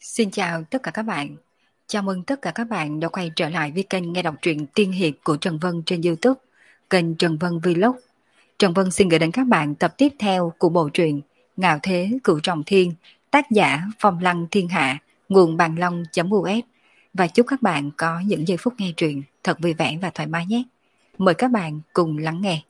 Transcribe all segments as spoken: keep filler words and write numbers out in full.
Xin chào tất cả các bạn. Chào mừng tất cả các bạn đã quay trở lại với kênh nghe đọc truyện tiên hiệp của Trần Vân trên YouTube, kênh Trần Vân Vlog. Trần Vân xin gửi đến các bạn tập tiếp theo của bộ truyện Ngạo Thế Cửu Trọng Thiên, tác giả Phong Lăng Thiên Hạ, nguồn bằng long.us. Và chúc các bạn có những giây phút nghe truyện thật vui vẻ và thoải mái nhé. Mời các bạn cùng lắng nghe.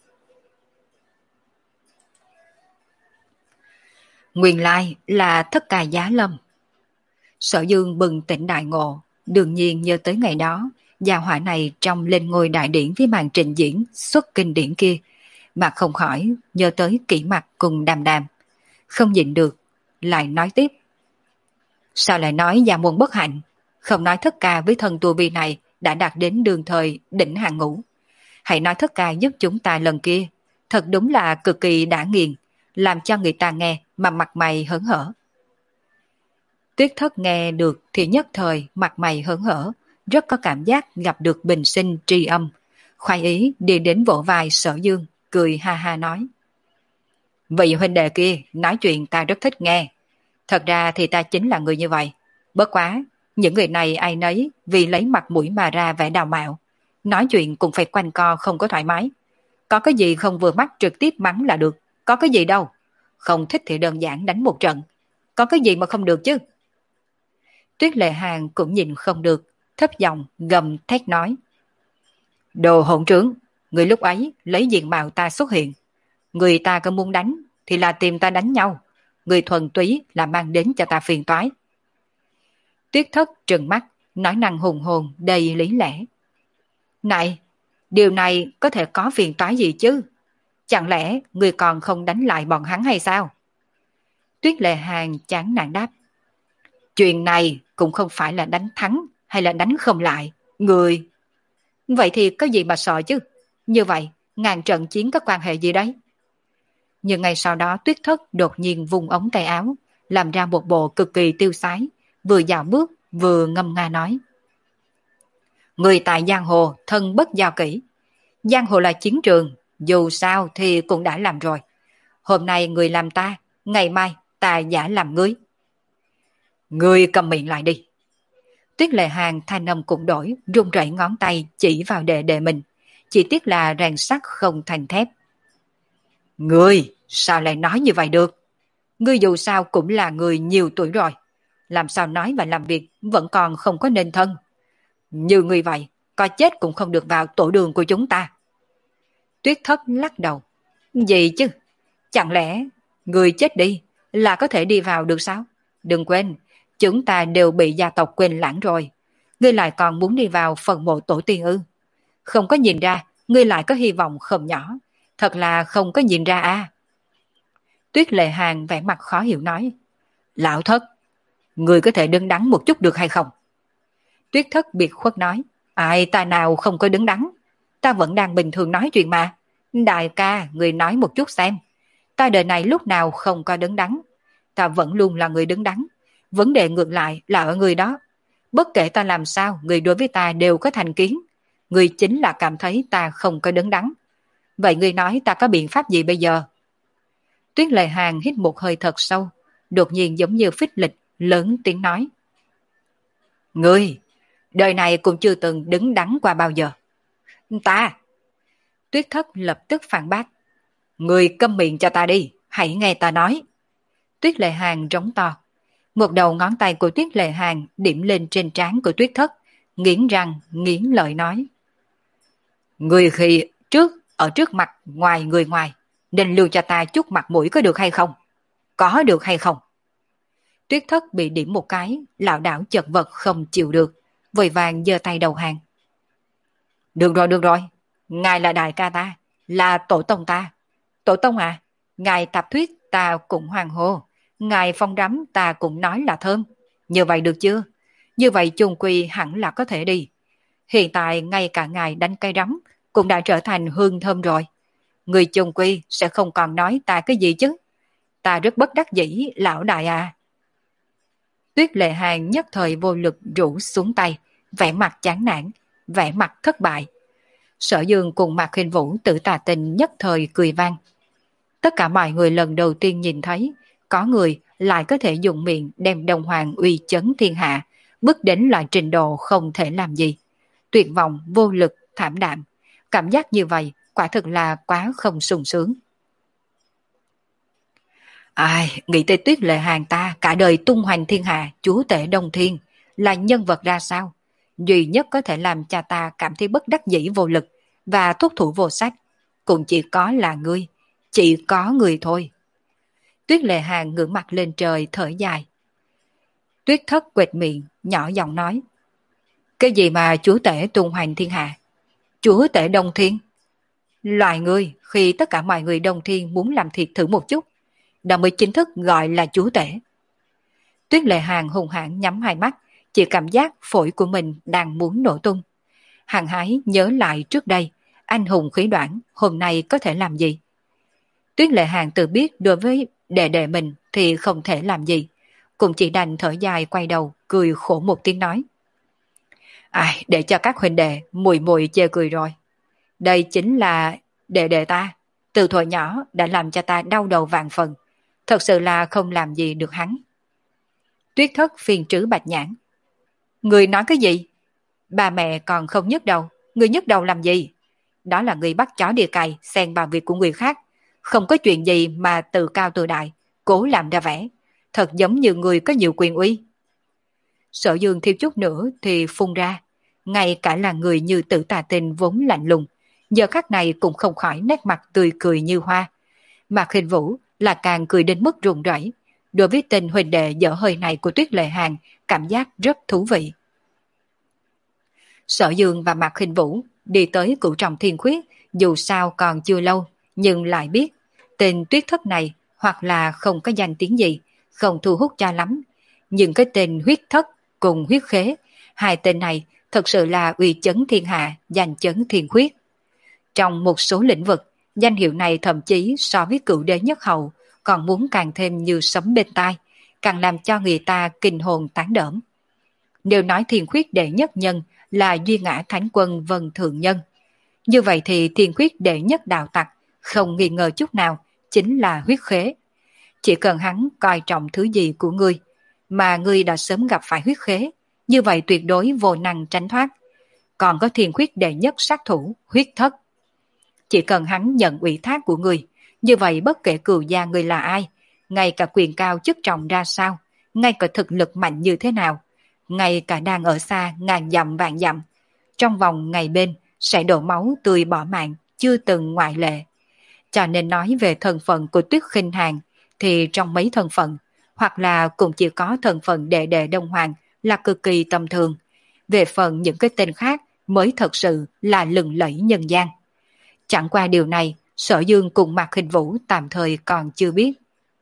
Nguyên lai là Thất Cà Giá Lâm. Sở Dương bừng tỉnh đại ngộ, đương nhiên nhớ tới ngày đó, gia hỏa này trong lên ngôi đại điển với màn trình diễn xuất kinh điển kia, mà không khỏi nhớ tới Kỷ Mặc cùng Đàm Đàm. Không nhịn được, lại nói tiếp. Sao lại nói gia môn bất hạnh, không nói Thất Ca với thần tu vi này đã đạt đến đường thời đỉnh hàng ngũ. Hãy nói Thất Ca giúp chúng ta lần kia, thật đúng là cực kỳ đã nghiền, làm cho người ta nghe mà mặt mày hớn hở. Tuyết Thất nghe được thì nhất thời mặt mày hớn hở, rất có cảm giác gặp được bình sinh tri âm. Khoái ý đi đến vỗ vai Sở Dương, cười ha ha nói. Vị huynh đệ kia nói chuyện ta rất thích nghe. Thật ra thì ta chính là người như vậy. Bất quá, những người này ai nấy vì lấy mặt mũi mà ra vẻ đào mạo. Nói chuyện cũng phải quanh co không có thoải mái. Có cái gì không vừa mắt trực tiếp mắng là được. Có cái gì đâu. Không thích thì đơn giản đánh một trận. Có cái gì mà không được chứ. Tuyết Lệ Hàng cũng nhìn không được, thấp giọng gầm thét nói. Đồ hỗn trướng, người lúc ấy lấy diện mạo ta xuất hiện. Người ta có muốn đánh thì là tìm ta đánh nhau. Người thuần túy là mang đến cho ta phiền toái. Tuyết Thất trừng mắt, nói năng hùng hồn đầy lý lẽ. Này, điều này có thể có phiền toái gì chứ? Chẳng lẽ người còn không đánh lại bọn hắn hay sao? Tuyết Lệ Hàng chán nản đáp. Chuyện này cũng không phải là đánh thắng hay là đánh không lại. Người... Vậy thì có gì mà sợ chứ? Như vậy, ngàn trận chiến có quan hệ gì đấy? Nhưng ngày sau đó Tuyết Thất đột nhiên vùng ống tay áo, làm ra một bộ cực kỳ tiêu sái, vừa dạo bước vừa ngâm nga nói. Người tại giang hồ thân bất giao kỷ. Giang hồ là chiến trường, dù sao thì cũng đã làm rồi. Hôm nay người làm ta, ngày mai ta giả làm ngươi. Ngươi cầm miệng lại đi. Tuyết Lệ Hàng thanh âm cũng đổi, run rẩy ngón tay chỉ vào đệ đệ mình. Chỉ tiếc là rèn sắt không thành thép. Ngươi, sao lại nói như vậy được? Ngươi dù sao cũng là người nhiều tuổi rồi. Làm sao nói và làm việc vẫn còn không có nên thân. Như ngươi vậy, có chết cũng không được vào tổ đường của chúng ta. Tuyết Thất lắc đầu. Gì chứ? Chẳng lẽ ngươi chết đi là có thể đi vào được sao? Đừng quên, chúng ta đều bị gia tộc quên lãng rồi. Ngươi lại còn muốn đi vào phần mộ tổ tiên ư? Không có nhìn ra, ngươi lại có hy vọng không nhỏ. Thật là không có nhìn ra à. Tuyết Lệ Hàng vẻ mặt khó hiểu nói. Lão Thất, ngươi có thể đứng đắn một chút được hay không? Tuyết Thất biệt khuất nói. Ai ta nào không có đứng đắn. Ta vẫn đang bình thường nói chuyện mà. Đại ca, ngươi nói một chút xem. Ta đời này lúc nào không có đứng đắn. Ta vẫn luôn là người đứng đắn. Vấn đề ngược lại là ở người đó. Bất kể ta làm sao, người đối với ta đều có thành kiến. Người chính là cảm thấy ta không có đứng đắn. Vậy người nói ta có biện pháp gì bây giờ? Tuyết Lệ Hàng hít một hơi thật sâu, đột nhiên giống như phích lịch, lớn tiếng nói. Ngươi, đời này cũng chưa từng đứng đắn qua bao giờ. Ta! Tuyết Thất lập tức phản bác. Ngươi câm miệng cho ta đi, hãy nghe ta nói. Tuyết Lệ Hàng rống to. Một đầu ngón tay của Tuyết Lệ Hàng điểm lên trên trán của Tuyết Thất, nghiến răng, nghiến lợi nói. Người khi trước, ở trước mặt ngoài người ngoài, nên lưu cho ta chút mặt mũi có được hay không? Có được hay không? Tuyết Thất bị điểm một cái, lảo đảo chật vật không chịu được, vội vàng giơ tay đầu hàng. Được rồi, được rồi, ngài là đại ca ta, là tổ tông ta. Tổ tông à, ngài tạp thuyết ta cũng hoàng hô. Ngài phong đắm ta cũng nói là thơm. Như vậy được chưa? Như vậy chung quy hẳn là có thể đi. Hiện tại ngay cả ngài đánh cây rắm cũng đã trở thành hương thơm rồi. Người chung quy sẽ không còn nói ta cái gì chứ. Ta rất bất đắc dĩ, lão đại à. Tuyết Lệ Hàng nhất thời vô lực rũ xuống tay, vẻ mặt chán nản, vẻ mặt thất bại. Sở Dương cùng Mạc Khinh Vũ Tử Tà Tình nhất thời cười vang. Tất cả mọi người lần đầu tiên nhìn thấy, có người lại có thể dùng miệng đem Đông Hoàng uy chấn thiên hạ, bước đến loại trình độ không thể làm gì. Tuyệt vọng, vô lực, thảm đạm. Cảm giác như vậy quả thực là quá không sung sướng. Ai, nghĩ tới Tuyết Lệ Hàng ta cả đời tung hoành thiên hạ, chúa tể Đông Thiên, là nhân vật ra sao? Duy nhất có thể làm cha ta cảm thấy bất đắc dĩ vô lực và thúc thủ vô sách, cũng chỉ có là ngươi, chỉ có người thôi. Tuyết Lệ Hàng ngửa mặt lên trời thở dài. Tuyết Thất quệt miệng, nhỏ giọng nói. Cái gì mà chúa tể tung hoành thiên hạ? Chúa tể Đông Thiên? Loài ngươi khi tất cả mọi người Đông Thiên muốn làm thịt thử một chút, đó mới chính thức gọi là chúa tể. Tuyết Lệ Hàng hùng hãn nhắm hai mắt, chỉ cảm giác phổi của mình đang muốn nổ tung. Hàng hái nhớ lại trước đây, anh hùng khí đoạn, hôm nay có thể làm gì? Tuyết Lệ Hàng tự biết đối với đệ đệ mình thì không thể làm gì, cũng chỉ đành thở dài quay đầu, cười khổ một tiếng nói. Ai, để cho các huynh đệ mùi mùi chê cười rồi. Đây chính là đệ đệ ta, từ thuở nhỏ đã làm cho ta đau đầu vạn phần, thật sự là không làm gì được hắn. Tuyết Thất phiền trứ Bạch Nhãn. Người nói cái gì? Bà mẹ còn không nhức đầu, người nhức đầu làm gì? Đó là người bắt chó đi cày, xen vào việc của người khác, không có chuyện gì mà tự cao tự đại, cố làm ra vẻ, thật giống như người có nhiều quyền uy. Sở Dương thiếu chút nữa thì phun ra, ngay cả là người như Tử Tà Tinh vốn lạnh lùng, giờ khắc này cũng không khỏi nét mặt tươi cười như hoa. Mạc Hình Vũ là càng cười đến mức run rẩy, đối với tình huynh đệ dở hơi này của Tuyết Lệ Hàng cảm giác rất thú vị. Sở Dương và Mạc Hình Vũ đi tới Cửu Trọng Thiên Khuyết, dù sao còn chưa lâu, nhưng lại biết tên Tuyết Thất này hoặc là không có danh tiếng gì, không thu hút cho lắm, nhưng cái tên Huyết Thất cùng Huyết Khế, hai tên này thật sự là uy chấn thiên hạ, danh chấn thiên khuyết. Trong một số lĩnh vực, danh hiệu này thậm chí so với Cửu Đế Nhất Hầu còn muốn càng thêm như sấm bên tai, càng làm cho người ta kinh hồn tán đỡm. Nếu nói thiên khuyết đệ nhất nhân là Duy Ngã Thánh Quân Vân Thượng Nhân, như vậy thì thiên khuyết đệ nhất đạo tặc không nghi ngờ chút nào chính là Huyết Khế. Chỉ cần hắn coi trọng thứ gì của ngươi, mà ngươi đã sớm gặp phải Huyết Khế, như vậy tuyệt đối vô năng tránh thoát. Còn có thiên khuyết đệ nhất sát thủ Huyết Thất. Chỉ cần hắn nhận ủy thác của ngươi, như vậy bất kể cừu gia ngươi là ai, ngay cả quyền cao chức trọng ra sao, ngay cả thực lực mạnh như thế nào, ngay cả đang ở xa ngàn dặm vạn dặm, trong vòng ngày bên sẽ đổ máu tươi bỏ mạng, chưa từng ngoại lệ. Cho nên nói về thân phận của Tuyết Khinh Hàng, thì trong mấy thân phận, hoặc là cũng chỉ có thân phận đệ đệ Đông Hoàng là cực kỳ tầm thường. Về phần những cái tên khác mới thật sự là lừng lẫy nhân gian. Chẳng qua điều này, Sở Dương cùng Mạc Hình Vũ tạm thời còn chưa biết.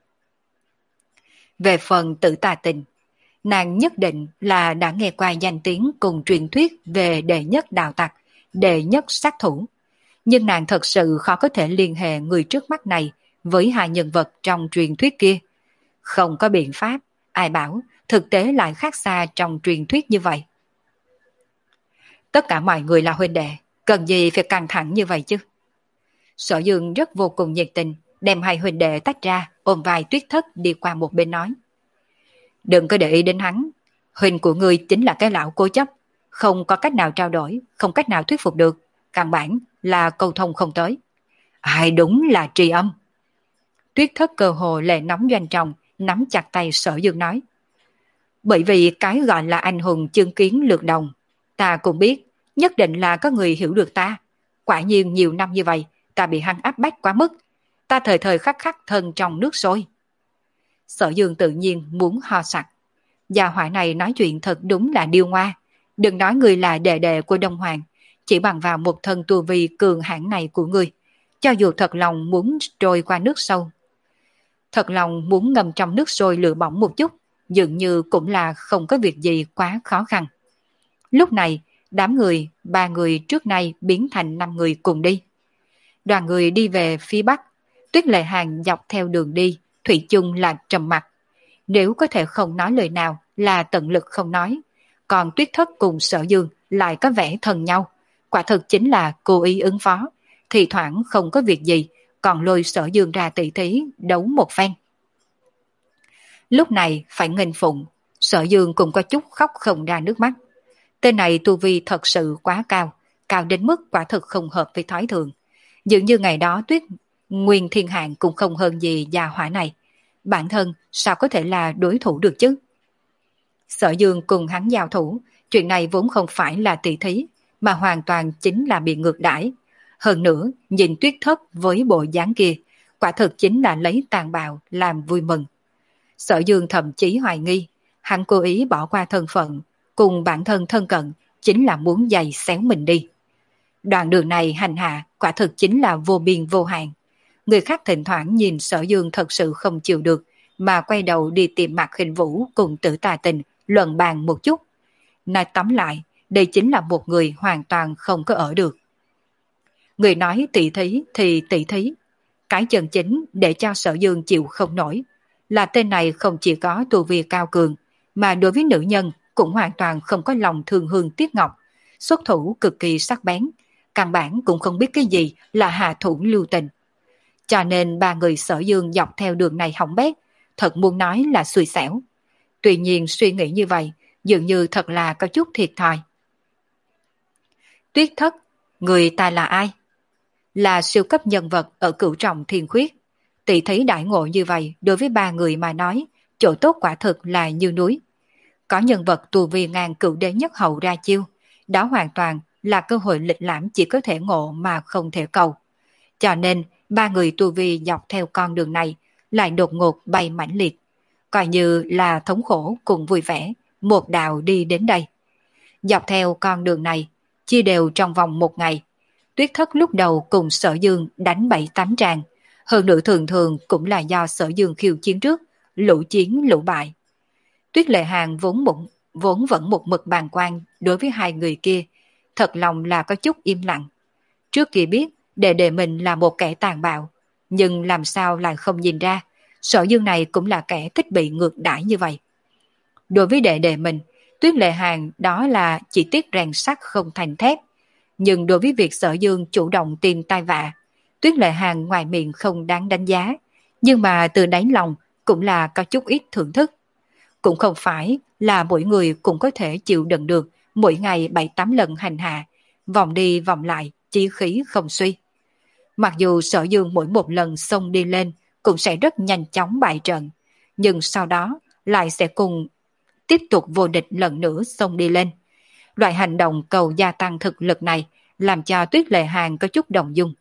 Về phần Tử Tà Tình, nàng nhất định là đã nghe qua danh tiếng cùng truyền thuyết về đệ nhất đạo tặc, đệ nhất sát thủ. Nhưng nàng thật sự khó có thể liên hệ người trước mắt này với hai nhân vật trong truyền thuyết kia. Không có biện pháp, ai bảo thực tế lại khác xa trong truyền thuyết như vậy. Tất cả mọi người là huynh đệ, cần gì phải căng thẳng như vậy chứ? Sở Dương rất vô cùng nhiệt tình, đem hai huynh đệ tách ra, ôm vai Tuyết Thất đi qua một bên nói. Đừng có để ý đến hắn, huynh của ngươi chính là cái lão cố chấp, không có cách nào trao đổi, không cách nào thuyết phục được, căn bản là câu thông không tới. Ai đúng là tri âm. Tuyết Thất cơ hồ lệ nóng doanh trọng, nắm chặt tay Sở Dương nói. Bởi vì cái gọi là anh hùng chương kiến lược đồng, ta cũng biết, nhất định là có người hiểu được ta. Quả nhiên nhiều năm như vậy, ta bị hắn áp bách quá mức, ta thời thời khắc khắc thân trong nước sôi. Sở Dương tự nhiên muốn ho sặc. Gia hỏa này nói chuyện thật đúng là điêu ngoa. Đừng nói người là đệ đệ của Đông Hoàng, chỉ bằng vào một thân tu vi cường hãn này của ngươi, cho dù thật lòng muốn trôi qua nước sâu, thật lòng muốn ngâm trong nước sôi lửa bỏng một chút, dường như cũng là không có việc gì quá khó khăn. Lúc này, đám người, ba người trước nay biến thành năm người cùng đi. Đoàn người đi về phía bắc, Tuyết Lệ Hàng dọc theo đường đi, thủy chung là trầm mặc. Nếu có thể không nói lời nào là tận lực không nói. Còn Tuyết Thất cùng Sở Dương lại có vẻ thân nhau. Quả thực chính là cố ý ứng phó. Thì thoảng không có việc gì, còn lôi Sở Dương ra tỷ thí đấu một phen. Lúc này phải nghênh phụng, Sở Dương cũng có chút khóc không ra nước mắt. Tên này tu vi thật sự quá cao, cao đến mức quả thực không hợp với thói thường. Dường như ngày đó Tuyết Nguyên Thiên Hạng cũng không hơn gì gia hỏa này. Bản thân sao có thể là đối thủ được chứ? Sở Dương cùng hắn giao thủ, chuyện này vốn không phải là tỷ thí, mà hoàn toàn chính là bị ngược đãi. Hơn nữa, nhìn Tuyết Thất với bộ dáng kia, quả thực chính là lấy tàn bạo làm vui mừng. Sở Dương thậm chí hoài nghi, hắn cố ý bỏ qua thân phận, cùng bản thân thân cận, chính là muốn giày xéo mình đi. Đoạn đường này hành hạ quả thực chính là vô biên vô hạn. Người khác thỉnh thoảng nhìn Sở Dương thật sự không chịu được, mà quay đầu đi tìm Mạc Khinh Vũ cùng Tử Tà Tình luận bàn một chút. Nói tóm lại, đây chính là một người hoàn toàn không có ở được. Người nói tỷ thí thì tỷ thí. Cái chân chính để cho Sở Dương chịu không nổi là tên này không chỉ có tu vi cao cường, mà đối với nữ nhân cũng hoàn toàn không có lòng thương hương tiếc ngọc, xuất thủ cực kỳ sắc bén, căn bản cũng không biết cái gì là hạ thủ lưu tình. Cho nên ba người Sở Dương dọc theo đường này hỏng bét, thật muốn nói là xui xẻo. Tuy nhiên suy nghĩ như vậy, dường như thật là có chút thiệt thòi. Tuyết Thất, người ta là ai? Là siêu cấp nhân vật ở Cửu Trọng Thiên Khuyết. Tỷ thấy đại ngộ như vậy đối với ba người mà nói, chỗ tốt quả thực là như núi. Có nhân vật tu vi ngàn cửu đế nhất hậu ra chiêu, đó hoàn toàn là cơ hội lịch lãm chỉ có thể ngộ mà không thể cầu. Cho nên, ba người tu vi dọc theo con đường này lại đột ngột bay mãnh liệt, coi như là thống khổ cùng vui vẻ, một đạo đi đến đây. Dọc theo con đường này, chia đều trong vòng một ngày. Tuyết Thất lúc đầu cùng Sở Dương đánh bảy tám tràng, hơn nữa thường thường cũng là do Sở Dương khiêu chiến trước, lũ chiến lũ bại. Tuyết Lệ Hàng vốn bụng, vốn vẫn một mực bàng quan đối với hai người kia, thật lòng là có chút im lặng. Trước kia biết đệ đệ mình là một kẻ tàn bạo, nhưng làm sao lại không nhìn ra, Sở Dương này cũng là kẻ thích bị ngược đãi như vậy. Đối với đệ đệ mình, Tuyết Lệ Hàng đó là chỉ tiếc rèn sắt không thành thép, nhưng đối với việc Sở Dương chủ động tìm tai vạ, Tuyết Lệ Hàng ngoài miệng không đáng đánh giá, nhưng mà từ đáy lòng cũng là có chút ít thưởng thức. Cũng không phải là mỗi người cũng có thể chịu đựng được mỗi ngày bảy tám lần hành hạ, vòng đi vòng lại, chí khí không suy. Mặc dù Sở Dương mỗi một lần xông đi lên cũng sẽ rất nhanh chóng bại trận, nhưng sau đó lại sẽ cùng tiếp tục vô địch lần nữa xông đi lên. Loại hành động cầu gia tăng thực lực này làm cho Tuyết Lệ Hàng có chút động dung.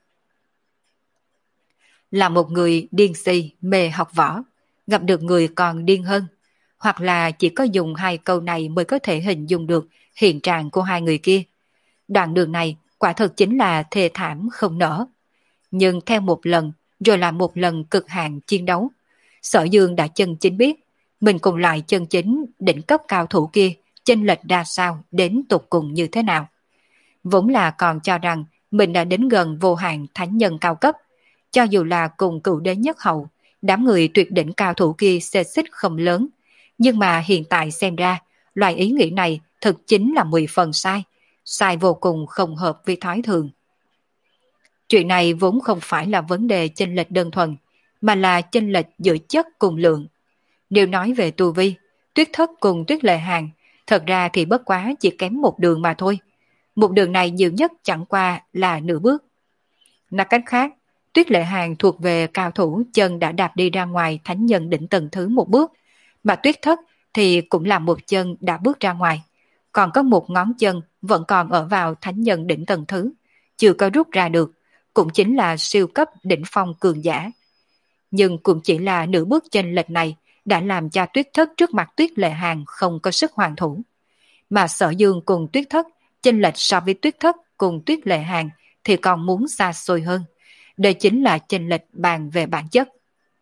Là một người điên si, mê học võ, gặp được người còn điên hơn, hoặc là chỉ có dùng hai câu này mới có thể hình dung được hiện trạng của hai người kia. Đoạn đường này quả thực chính là thê thảm không nỡ. Nhưng theo một lần, rồi là một lần cực hạn chiến đấu, Sở Dương đã chân chính biết, mình cùng lại chân chính đỉnh cấp cao thủ kia chênh lệch ra sao, đến tột cùng như thế nào. Vốn là còn cho rằng mình đã đến gần vô hạn thánh nhân cao cấp, cho dù là cùng cựu đế nhất hậu, đám người tuyệt đỉnh cao thủ kia xê xích không lớn, nhưng mà hiện tại xem ra, loại ý nghĩ này thực chính là mười phần sai, sai vô cùng không hợp với thói thường. Chuyện này vốn không phải là vấn đề chênh lệch đơn thuần, mà là chênh lệch giữa chất cùng lượng. Nếu nói về tu vi, Tuyết Thất cùng Tuyết Lệ Hàng, thật ra thì bất quá chỉ kém một đường mà thôi. Một đường này nhiều nhất chẳng qua là nửa bước. Nói cách khác, Tuyết Lệ Hàng thuộc về cao thủ chân đã đạp đi ra ngoài thánh nhân đỉnh tầng thứ một bước, mà Tuyết Thất thì cũng là một chân đã bước ra ngoài, còn có một ngón chân vẫn còn ở vào thánh nhân đỉnh tầng thứ, chưa có rút ra được, cũng chính là siêu cấp đỉnh phong cường giả. Nhưng cũng chỉ là nửa bước chênh lệch này đã làm cho Tuyết Thất trước mặt Tuyết Lệ Hàng không có sức hoàn thủ. Mà Sở Dương cùng Tuyết Thất chênh lệch so với Tuyết Thất cùng Tuyết Lệ Hàng thì còn muốn xa xôi hơn. Đây chính là chênh lệch bàn về bản chất.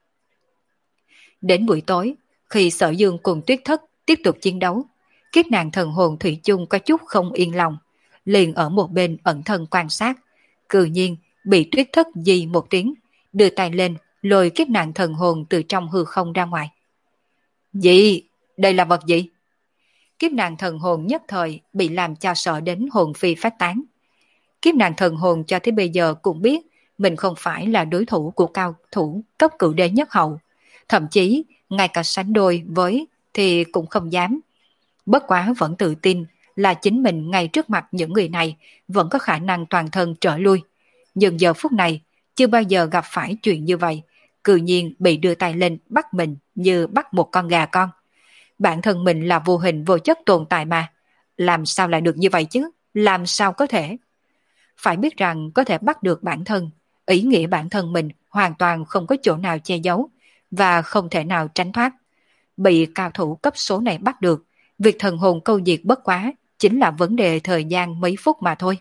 Đến buổi tối, khi Sở Dương cùng Tuyết Thất tiếp tục chiến đấu, kiếp nàng thần hồn thủy chung có chút không yên lòng, liền ở một bên ẩn thân quan sát, cự nhiên bị Tuyết Thất gì một tiếng, đưa tay lên lôi kiếp nàng thần hồn từ trong hư không ra ngoài. Gì? Đây là vật gì? Kiếp nàng thần hồn nhất thời bị làm cho sợ đến hồn phi phát tán. Kiếp nàng thần hồn cho tới bây giờ cũng biết mình không phải là đối thủ của cao thủ cấp cửu đế nhất hậu, thậm chí ngay cả sánh đôi với thì cũng không dám. Bất quá vẫn tự tin là chính mình ngay trước mặt những người này vẫn có khả năng toàn thân trở lui. Nhưng giờ phút này chưa bao giờ gặp phải chuyện như vậy, cự nhiên bị đưa tay lên bắt mình như bắt một con gà con. Bản thân mình là vô hình vô chất tồn tại mà, làm sao lại được như vậy chứ, làm sao có thể. Phải biết rằng có thể bắt được bản thân, ý nghĩa bản thân mình hoàn toàn không có chỗ nào che giấu và không thể nào tránh thoát. Bị cao thủ cấp số này bắt được, việc thần hồn câu diệt bất quá chính là vấn đề thời gian mấy phút mà thôi.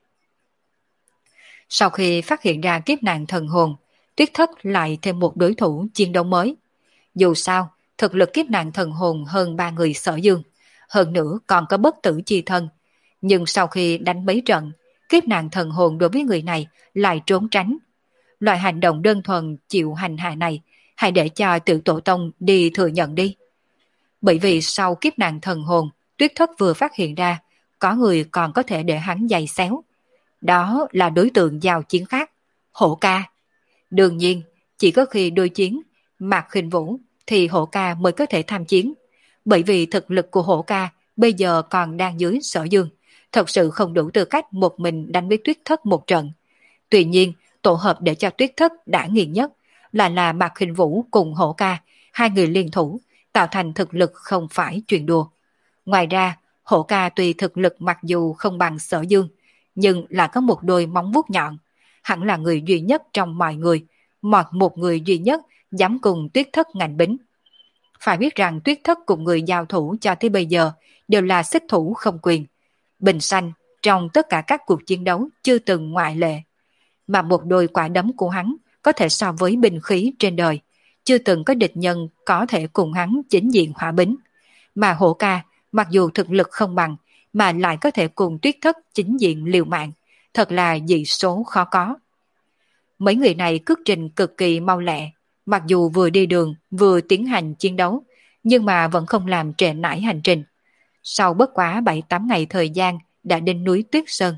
Sau khi phát hiện ra kiếp nạn thần hồn, Tuyết Thất lại thêm một đối thủ chiến đấu mới. Dù sao, thực lực kiếp nạn thần hồn hơn ba người Sở Dương, hơn nữa còn có bất tử chi thân. Nhưng sau khi đánh mấy trận, kiếp nạn thần hồn đối với người này lại trốn tránh. Loại hành động đơn thuần chịu hành hạ này, hãy để cho tự tổ tông đi thừa nhận đi. Bởi vì sau kiếp nạn thần hồn, Tuyết Thất vừa phát hiện ra, có người còn có thể để hắn giày xéo. Đó là đối tượng giao chiến khác, Hổ Ca. Đương nhiên, chỉ có khi đối chiến Mạc Khinh Vũ thì Hổ Ca mới có thể tham chiến. Bởi vì thực lực của Hổ Ca bây giờ còn đang dưới Sở Dương, thật sự không đủ tư cách một mình đánh với Tuyết Thất một trận. Tuy nhiên, tổ hợp để cho Tuyết Thất đã nghiền nhất là là Mạc Khinh Vũ cùng Hổ Ca, hai người liên thủ, tạo thành thực lực không phải chuyện đùa. Ngoài ra, Hổ Ca tuy thực lực mặc dù không bằng Sở Dương, nhưng là có một đôi móng vuốt nhọn, hẳn là người duy nhất trong mọi người, một một người duy nhất dám cùng Tuyết Thất ngạnh bính. Phải biết rằng Tuyết Thất cùng người giao thủ cho tới bây giờ đều là xích thủ không quyền. Bình xanh trong tất cả các cuộc chiến đấu chưa từng ngoại lệ. Mà một đôi quả đấm của hắn có thể so với binh khí trên đời. Chưa từng có địch nhân có thể cùng hắn chính diện hỏa bính. Mà Hổ Ca mặc dù thực lực không bằng mà lại có thể cùng Tuyết Thất chính diện liều mạng. Thật là dị số khó có. Mấy người này cước trình cực kỳ mau lẹ. Mặc dù vừa đi đường vừa tiến hành chiến đấu, nhưng mà vẫn không làm trễ nải hành trình. Sau bất quá bảy tám ngày thời gian đã đến núi Tuyết Sơn.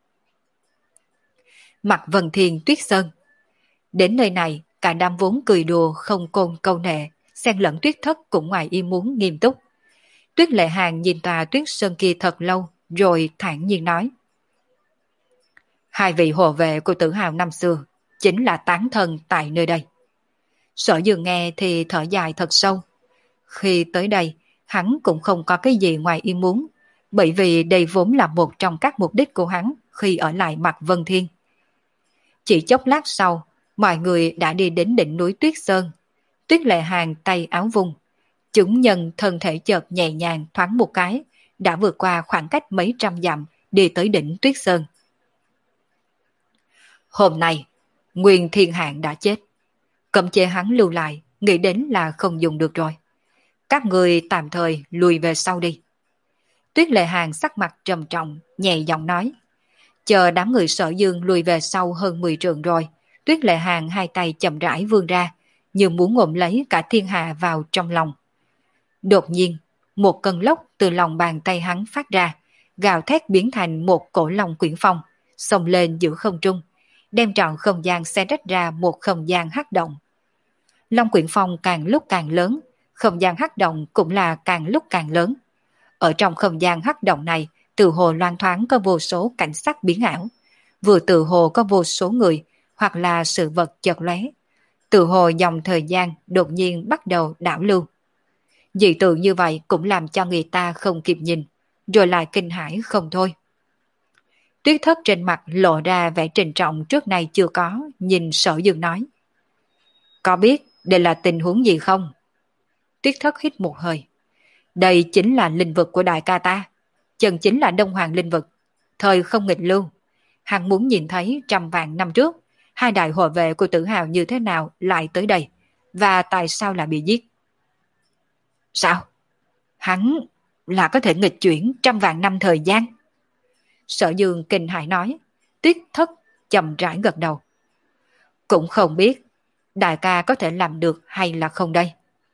Mặt Vân Thiên Tuyết Sơn. Đến nơi này, cả đám vốn cười đùa không côn câu nệ, xen lẫn Tuyết Thất cũng ngoài ý muốn nghiêm túc. Tuyết Lệ Hàng nhìn tòa Tuyết Sơn kia thật lâu, rồi thản nhiên nói. Hai vị hộ vệ của Tử Hào năm xưa, chính là tán thân tại nơi đây. Sở Dương nghe thì thở dài thật sâu. Khi tới đây, hắn cũng không có cái gì ngoài ý muốn, bởi vì đây vốn là một trong các mục đích của hắn khi ở lại Mặt Vân Thiên. Chỉ chốc lát sau, mọi người đã đi đến đỉnh núi Tuyết Sơn. Tuyết Lệ Hàng tay áo vùng, chứng nhân thân thể chợt nhẹ nhàng thoáng một cái, đã vượt qua khoảng cách mấy trăm dặm đi tới đỉnh Tuyết Sơn. Hôm nay, Nguyên Thiên Hạng đã chết. Cấm chế hắn lưu lại, nghĩ đến là không dùng được rồi. Các người tạm thời lùi về sau đi. Tuyết Lệ Hàng sắc mặt trầm trọng, nhẹ giọng nói. Chờ đám người Sở Dương lùi về sau hơn mười trượng rồi, Tuyết Lệ Hàng hai tay chậm rãi vươn ra, như muốn ngộm lấy cả thiên hạ vào trong lòng. Đột nhiên, một cơn lốc từ lòng bàn tay hắn phát ra, gào thét biến thành một cổ long quyển phong, xông lên giữa không trung, đem trọn không gian xé rách ra một không gian hắc động. Long quyển phong càng lúc càng lớn, không gian hắc động cũng là càng lúc càng lớn. Ở trong không gian hắc động này, từ hồ loan thoáng có vô số cảnh sắc biến ảo, vừa từ hồ có vô số người hoặc là sự vật chợt lóe. Từ hồ dòng thời gian đột nhiên bắt đầu đảo lưu. Dị tượng như vậy cũng làm cho người ta không kịp nhìn, rồi lại kinh hãi không thôi. Tuyết Thất trên mặt lộ ra vẻ trịnh trọng trước nay chưa có, nhìn Sở Dương nói. Có biết đây là tình huống gì không? Tuyết Thất hít một hơi. Đây chính là linh vực của đại ca ta, chân chính là Đông Hoàng linh vực, thời không nghịch lưu. Hắn muốn nhìn thấy trăm vạn năm trước, hai đại hộ vệ của Tử Hào như thế nào lại tới đây, và tại sao lại bị giết. Sao? Hắn là có thể nghịch chuyển trăm vạn năm thời gian? Sở Dương kinh hãi nói. Tuyết Thất chậm rãi gật đầu. Cũng không biết đại ca có thể làm được hay là không đây.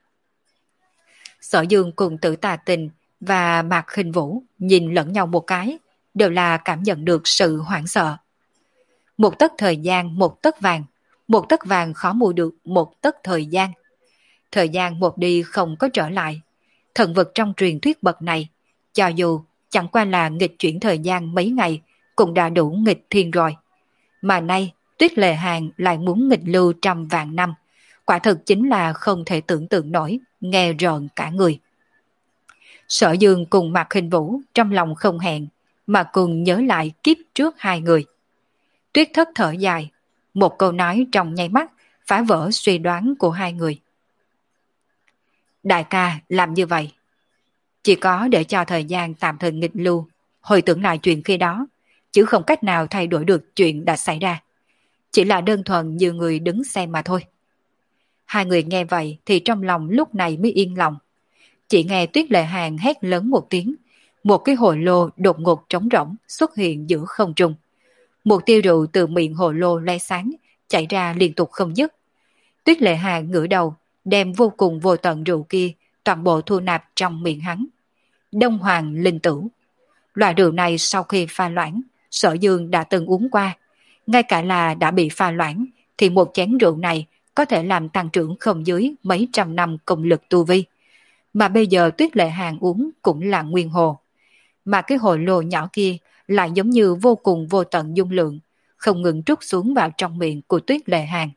Sở Dương cùng Tử Tà Tình và Mạc Khinh Vũ nhìn lẫn nhau một cái, đều là cảm nhận được sự hoảng sợ. Một tấc thời gian một tấc vàng, một tấc vàng khó mua được một tấc thời gian. Thời gian một đi không có trở lại. Thần vật trong truyền thuyết bậc này, cho dù chẳng qua là nghịch chuyển thời gian mấy ngày, cũng đã đủ nghịch thiên rồi. Mà nay, Tuyết Lệ Hàng lại muốn nghịch lưu trăm vạn năm. Quả thực chính là không thể tưởng tượng nổi, nghe rợn cả người. Sở Dương cùng Mạc Khinh Vũ trong lòng không hẹn, mà cùng nhớ lại kiếp trước hai người. Tuyết Thất thở dài, một câu nói trong nháy mắt phá vỡ suy đoán của hai người. Đại ca làm như vậy, chỉ có để cho thời gian tạm thời nghịch lưu, hồi tưởng lại chuyện khi đó, chứ không cách nào thay đổi được chuyện đã xảy ra. Chỉ là đơn thuần như người đứng xem mà thôi. Hai người nghe vậy thì trong lòng lúc này mới yên lòng. Chỉ nghe Tuyết Lệ Hàng hét lớn một tiếng, một cái hồ lô đột ngột trống rỗng xuất hiện giữa không trung. Một tia rượu từ miệng hồ lô lóe sáng, chảy ra liên tục không dứt. Tuyết Lệ Hàng ngửa đầu, đem vô cùng vô tận rượu kia toàn bộ thu nạp trong miệng hắn. Đông Hoàng Linh Tử. Loại rượu này sau khi pha loãng, Sở Dương đã từng uống qua. Ngay cả là đã bị pha loãng, thì một chén rượu này có thể làm tăng trưởng không dưới mấy trăm năm công lực tu vi. Mà bây giờ Tuyết Lệ Hàng uống cũng là nguyên hồ. Mà cái hồ lô nhỏ kia lại giống như vô cùng vô tận dung lượng, không ngừng trút xuống vào trong miệng của Tuyết Lệ Hàng.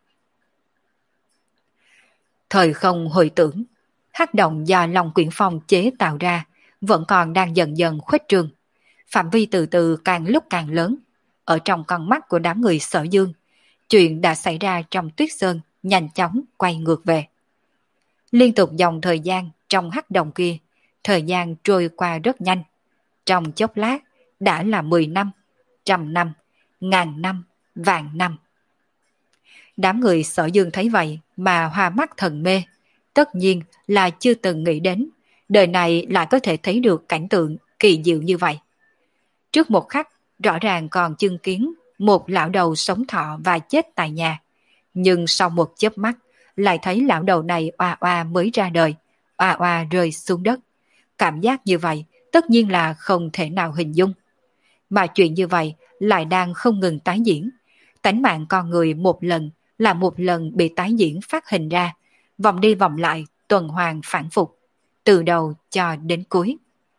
Thời không hồi tưởng, hắc động do Long Quyển Phong chế tạo ra vẫn còn đang dần dần khuếch trương. Phạm vi từ từ càng lúc càng lớn. Ở trong con mắt của đám người Sở Dương, chuyện đã xảy ra trong Tuyết Sơn nhanh chóng quay ngược về. Liên tục dòng thời gian trong hắc động kia, thời gian trôi qua rất nhanh. Trong chốc lát đã là mười năm, trăm năm, ngàn năm, vạn năm. Đám người Sở Dương thấy vậy mà hoa mắt thần mê, tất nhiên là chưa từng nghĩ đến đời này lại có thể thấy được cảnh tượng kỳ diệu như vậy. Trước một khắc rõ ràng còn chứng kiến một lão đầu sống thọ và chết tại nhà, nhưng sau một chớp mắt lại thấy lão đầu này oa oa mới ra đời, oa oa rơi xuống đất. Cảm giác như vậy tất nhiên là không thể nào hình dung. Mà chuyện như vậy lại đang không ngừng tái diễn. Tánh mạng con người một lần là một lần bị tái diễn phát hình ra, vòng đi vòng lại, tuần hoàn phản phục, từ đầu cho đến cuối.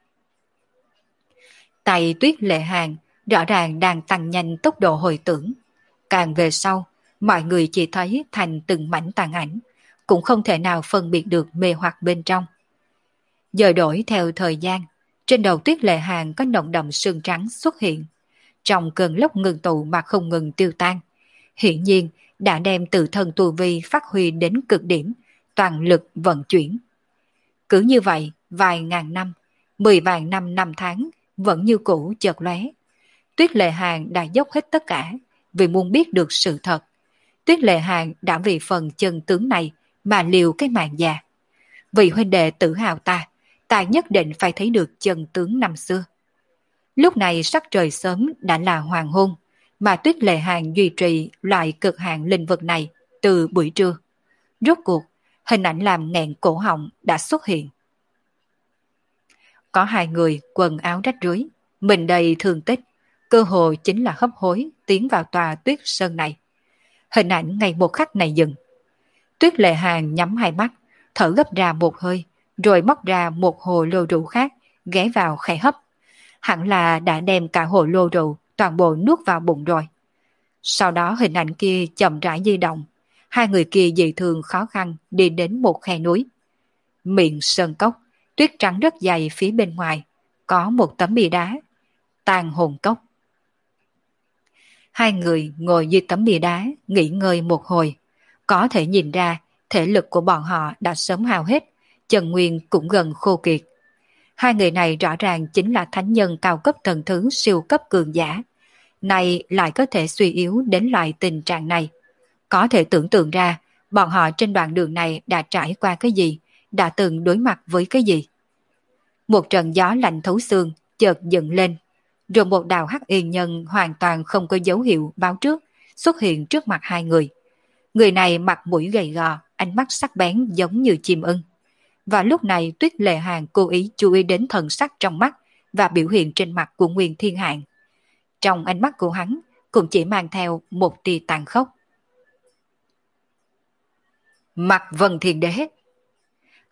Tay Tuyết Lệ Hàng rõ ràng đang tăng nhanh tốc độ hồi tưởng. Càng về sau, mọi người chỉ thấy thành từng mảnh tàn ảnh, cũng không thể nào phân biệt được mê hoặc bên trong. Giờ đổi theo thời gian, trên đầu Tuyết Lệ Hàng có nồng đậm sương trắng xuất hiện. Trong cơn lốc ngừng tụ mà không ngừng tiêu tan, hiển nhiên đã đem tự thân tu vi phát huy đến cực điểm, toàn lực vận chuyển. Cứ như vậy, vài ngàn năm, mười vạn năm năm tháng vẫn như cũ chợt lóe. Tuyết Lệ Hàng đã dốc hết tất cả vì muốn biết được sự thật. Tuyết Lệ Hàng đã vì phần chân tướng này mà liều cái mạng già. Vì huynh đệ tự hào ta, ta nhất định phải thấy được chân tướng năm xưa. Lúc này sắc trời sớm đã là hoàng hôn, mà Tuyết Lệ Hàng duy trì loại cực hạn linh vật này từ buổi trưa. Rốt cuộc, hình ảnh làm nghẹn cổ họng đã xuất hiện. Có hai người quần áo rách rưới, mình đầy thương tích, cơ hồ chính là hấp hối tiến vào tòa Tuyết Sơn này. Hình ảnh ngay một khắc này dừng. Tuyết Lệ Hàng nhắm hai mắt, thở gấp ra một hơi, rồi móc ra một hồ lô rượu khác, ghé vào khẽ hấp. Hẳn là đã đem cả hồ lô rượu toàn bộ nuốt vào bụng rồi. Sau đó hình ảnh kia chậm rãi di động, hai người kia dị thường khó khăn đi đến một khe núi. Miệng sơn cốc, tuyết trắng rất dày phía bên ngoài, có một tấm bia đá, tàn hồn cốc. Hai người ngồi dưới tấm bia đá, nghỉ ngơi một hồi. Có thể nhìn ra, thể lực của bọn họ đã sớm hao hết, chân nguyên cũng gần khô kiệt. Hai người này rõ ràng chính là thánh nhân cao cấp thần thứ siêu cấp cường giả. Này lại có thể suy yếu đến loại tình trạng này. Có thể tưởng tượng ra, bọn họ trên đoạn đường này đã trải qua cái gì, đã từng đối mặt với cái gì. Một trận gió lạnh thấu xương chợt dựng lên, rồi một đạo hắc y nhân hoàn toàn không có dấu hiệu báo trước xuất hiện trước mặt hai người. Người này mặt mũi gầy gò, ánh mắt sắc bén giống như chim ưng. Và lúc này Tuyết Lệ Hàng cố ý chú ý đến thần sắc trong mắt và biểu hiện trên mặt của Nguyên Thiên Hạng. Trong ánh mắt của hắn cũng chỉ mang theo một tia tàn khốc. Mặt Vân Thiên Đế.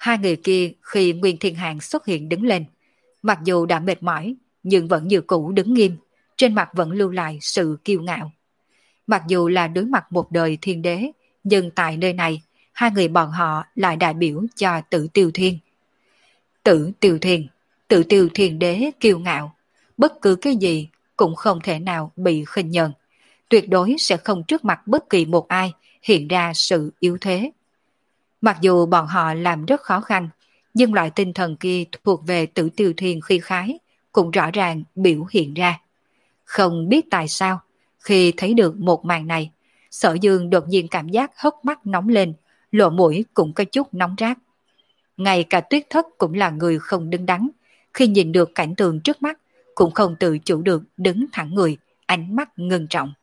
Hai người kia khi Nguyên Thiên Hàng xuất hiện đứng lên, mặc dù đã mệt mỏi, nhưng vẫn như cũ đứng nghiêm, trên mặt vẫn lưu lại sự kiêu ngạo. Mặc dù là đối mặt một đời thiên đế, nhưng tại nơi này, hai người bọn họ lại đại biểu cho Tử Tiêu Thiên. Tử Tiêu Thiên, Tử Tiêu Thiên đế kiêu ngạo, bất cứ cái gì cũng không thể nào bị khinh nhờn, tuyệt đối sẽ không trước mặt bất kỳ một ai hiện ra sự yếu thế. Mặc dù bọn họ làm rất khó khăn, nhưng loại tinh thần kia thuộc về Tử Tiêu Thiên khi khái, cũng rõ ràng biểu hiện ra. Không biết tại sao, khi thấy được một màn này, Sở Dương đột nhiên cảm giác hốc mắt nóng lên, lỗ mũi cũng có chút nóng rát. Ngay cả Tuyết Thất cũng là người không đứng đắn, khi nhìn được cảnh tượng trước mắt, cũng không tự chủ được đứng thẳng người, ánh mắt ngưng trọng.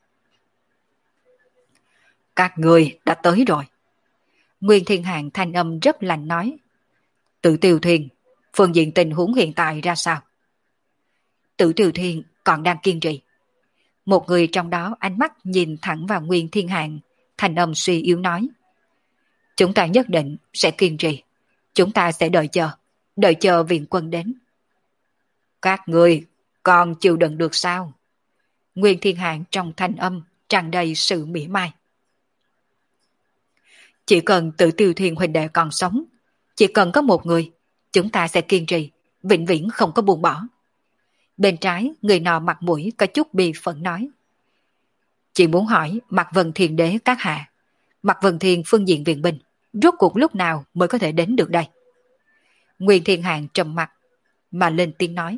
Các người đã tới rồi. Nguyên Thiên Hạng thanh âm rất lạnh nói. Tự Tiêu Thiên, phương diện tình huống hiện tại ra sao? Tự Tiêu Thiên còn đang kiên trì. Một người trong đó ánh mắt nhìn thẳng vào Nguyên Thiên Hạng, thanh âm suy yếu nói. Chúng ta nhất định sẽ kiên trì. Chúng ta sẽ đợi chờ, đợi chờ viện quân đến. Các người còn chịu đựng được sao? Nguyên Thiên Hạng trong thanh âm tràn đầy sự mỉa mai. Chỉ cần Tự Tiêu Thiên huynh đệ còn sống, chỉ cần có một người, chúng ta sẽ kiên trì, vĩnh viễn không có buông bỏ. Bên trái, người nọ mặt mũi có chút bi phẫn nói. Chỉ muốn hỏi Mạc Vân Thiên đế các hạ, Mạc Vân Thiên phương diện viện binh, rốt cuộc lúc nào mới có thể đến được đây? Nguyên Thiên Hạng trầm mặt, mà lên tiếng nói.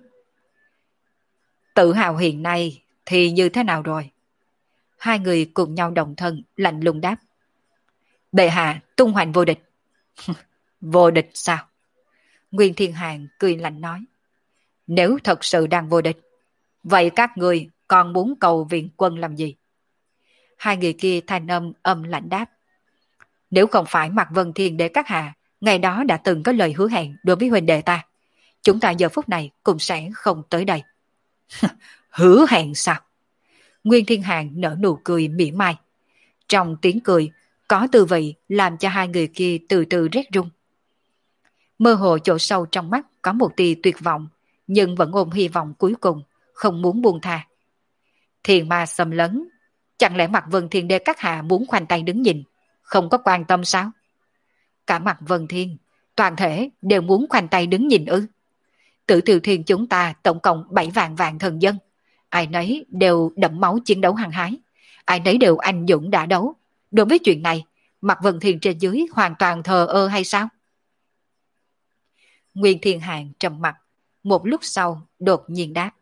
Tự hào hiện nay thì như thế nào rồi? Hai người cùng nhau đồng thân, lạnh lùng đáp. Bệ hạ tung hoành vô địch. Vô địch sao? Nguyên Thiên Hạng cười lạnh nói. Nếu thật sự đang vô địch, vậy các người còn muốn cầu viện quân làm gì? Hai người kia thanh âm âm lạnh đáp. Nếu không phải Mạc Vân Thiên đế các hạ ngày đó đã từng có lời hứa hẹn đối với huynh đệ ta, chúng ta giờ phút này cũng sẽ không tới đây. Hứa hẹn sao? Nguyên Thiên Hạng nở nụ cười mỉa mai. Trong tiếng cười có tư vị làm cho hai người kia từ từ rét run. Mơ hồ chỗ sâu trong mắt có một tia tuyệt vọng, nhưng vẫn ôm hy vọng cuối cùng, không muốn buông tha. Thiền ma xâm lấn, chẳng lẽ Mạc Vân Thiên đế các hạ muốn khoanh tay đứng nhìn, không có quan tâm sao? Cả Mạc Vân Thiên, toàn thể đều muốn khoanh tay đứng nhìn ư? Tử Tiêu Thiên chúng ta tổng cộng bảy vạn vạn thần dân, ai nấy đều đẫm máu chiến đấu hăng hái, ai nấy đều anh dũng đã đấu. Đối với chuyện này, Mạc Vân Thiên trên dưới hoàn toàn thờ ơ hay sao? Nguyên Thiên Hạng trầm mặt, một lúc sau đột nhiên đáp.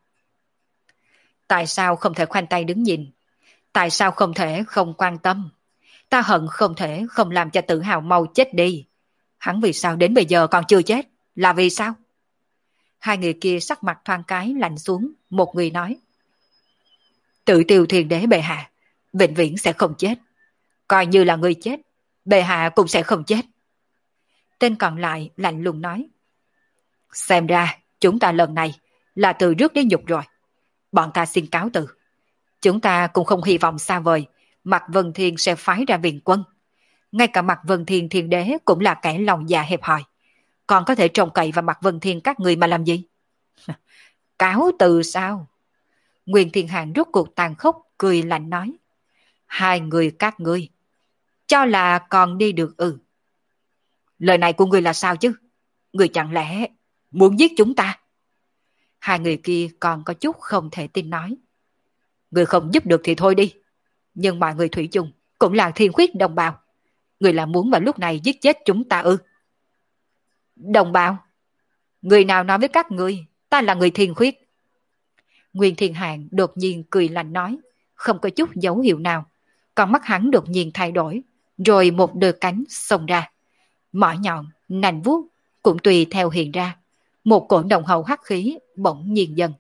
Tại sao không thể khoanh tay đứng nhìn? Tại sao không thể không quan tâm? Ta hận không thể không làm cho Tự Hào mau chết đi. Hắn vì sao đến bây giờ còn chưa chết? Là vì sao? Hai người kia sắc mặt thoáng cái lạnh xuống, một người nói. Tự Tiêu Thiên đế bệ hạ, vĩnh viễn sẽ không chết. Coi như là người chết, bệ hạ cũng sẽ không chết. Tên còn lại lạnh lùng nói. Xem ra chúng ta lần này là từ rước đến nhục rồi. Bọn ta xin cáo từ. Chúng ta cũng không hy vọng xa vời Mạc Vân Thiên sẽ phái ra viện quân. Ngay cả Mạc Vân Thiên thiên đế cũng là kẻ lòng dạ hẹp hòi, còn có thể trông cậy vào Mạc Vân Thiên các người mà làm gì? Cáo từ sao? Nguyên Thiên Hạng rốt cuộc tàn khốc cười lạnh nói. Hai người các ngươi cho là còn đi được ư? Lời này của ngươi là sao chứ? Ngươi chẳng lẽ muốn giết chúng ta? Hai người kia còn có chút không thể tin nói. Ngươi không giúp được thì thôi đi, nhưng mọi người thủy chung cũng là thiên khuyết đồng bào. Ngươi là muốn vào lúc này giết chết chúng ta ư? Đồng bào? Người nào nói với các ngươi ta là người thiên khuyết? Nguyên Thiên Hạng đột nhiên cười lạnh nói, không có chút dấu hiệu nào. Con mắt hắn đột nhiên thay đổi, rồi một đôi cánh xông ra. Mỏ nhọn, nành vuốt cũng tùy theo hiện ra. Một cổ đồng hậu hắc khí bỗng nhiên dần.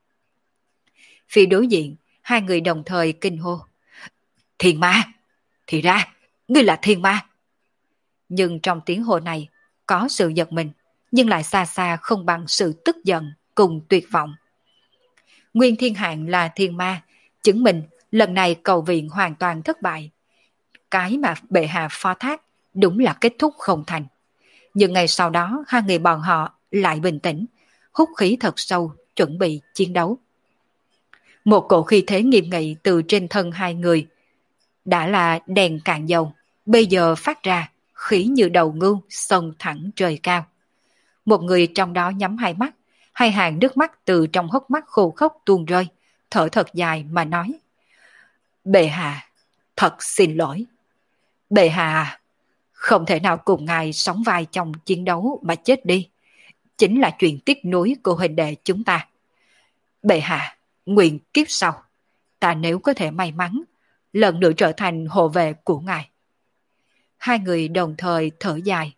Phía đối diện, hai người đồng thời kinh hô. Thiên ma! Thì ra, ngươi là thiên ma! Nhưng trong tiếng hô này, có sự giật mình, nhưng lại xa xa không bằng sự tức giận cùng tuyệt vọng. Nguyên Thiên Hạng là thiên ma, chứng minh lần này cầu viện hoàn toàn thất bại. Cái mà bệ hạ phó thác đúng là kết thúc không thành. Nhưng ngày sau đó hai người bọn họ lại bình tĩnh, hút khí thật sâu, chuẩn bị chiến đấu. Một cổ khí thế nghiêm nghị từ trên thân hai người, đã là đèn cạn dầu, bây giờ phát ra, khí như đầu ngưu xông thẳng trời cao. Một người trong đó nhắm hai mắt, hai hàng nước mắt từ trong hốc mắt khô khốc tuôn rơi, thở thật dài mà nói: Bệ hạ, thật xin lỗi. Bệ hạ, không thể nào cùng ngài sóng vai trong chiến đấu mà chết đi. Chính là chuyện tiếc nuối của huynh đệ chúng ta. Bệ hạ, nguyện kiếp sau, ta nếu có thể may mắn, lần nữa trở thành hộ vệ của ngài. Hai người đồng thời thở dài.